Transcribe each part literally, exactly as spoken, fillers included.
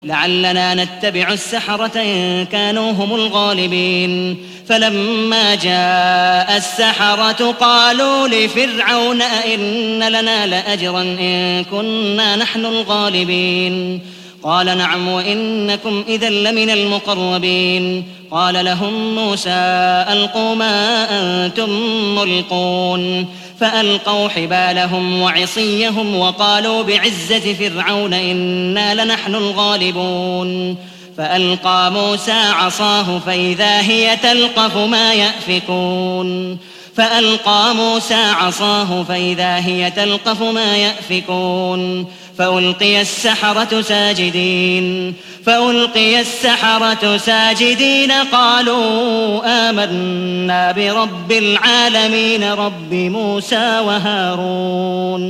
لعلنا نتبع السحرة إن كانوا هم الغالبين. فلما جاء السحرة قالوا لفرعون أئن لنا لأجرا إن كنا نحن الغالبين. قال نعم وإنكم إذا لمن المقربين. قال لهم موسى ألقوا ما أنتم ملقون. فألقوا حبالهم وعصيهم وقالوا بعزة فرعون إنا لنحن الغالبون. فألقى موسى عصاه فإذا هي تلقف ما يأفكون. فألقى موسى عصاه فإذا هي تلقف ما يأفكون. فألقي السحرة ساجدين فألقي السحرة ساجدين قالوا آمنا برب العالمين رب موسى وهارون.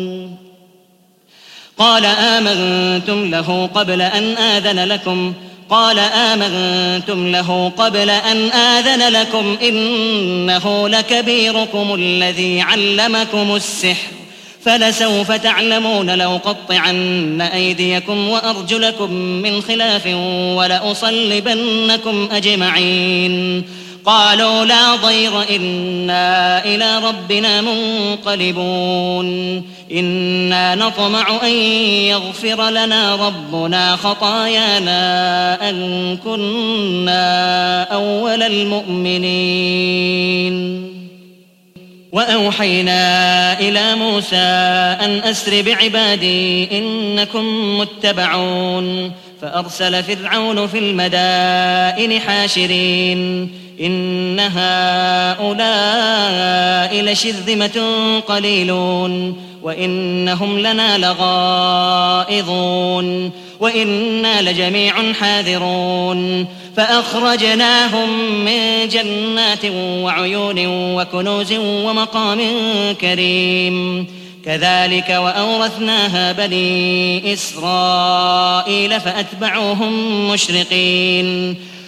قال آمنتم له قبل أن آذن لكم قال آمنتم له قبل أن آذن لكم إنه لكبيركم الذي علمكم السحر فلسوف تعلمون لأقطعن أيديكم وأرجلكم من خلاف ولأصلبنكم أجمعين. قالوا لا ضير إنا إلى ربنا منقلبون. إنا نطمع أن يغفر لنا ربنا خطايانا أن كنا أول المؤمنين. وأوحينا إلى موسى أن أسر بعبادي إنكم متبعون. فأرسل فرعون في المدائن حاشرين إن هؤلاء لشرذمة قليلون وإنهم لنا لغائظون وإنا لجميع حاذرون. فأخرجناهم من جنات وعيون وكنوز ومقام كريم. كذلك وأورثناها بني إسرائيل فأتبعوهم مشرقين.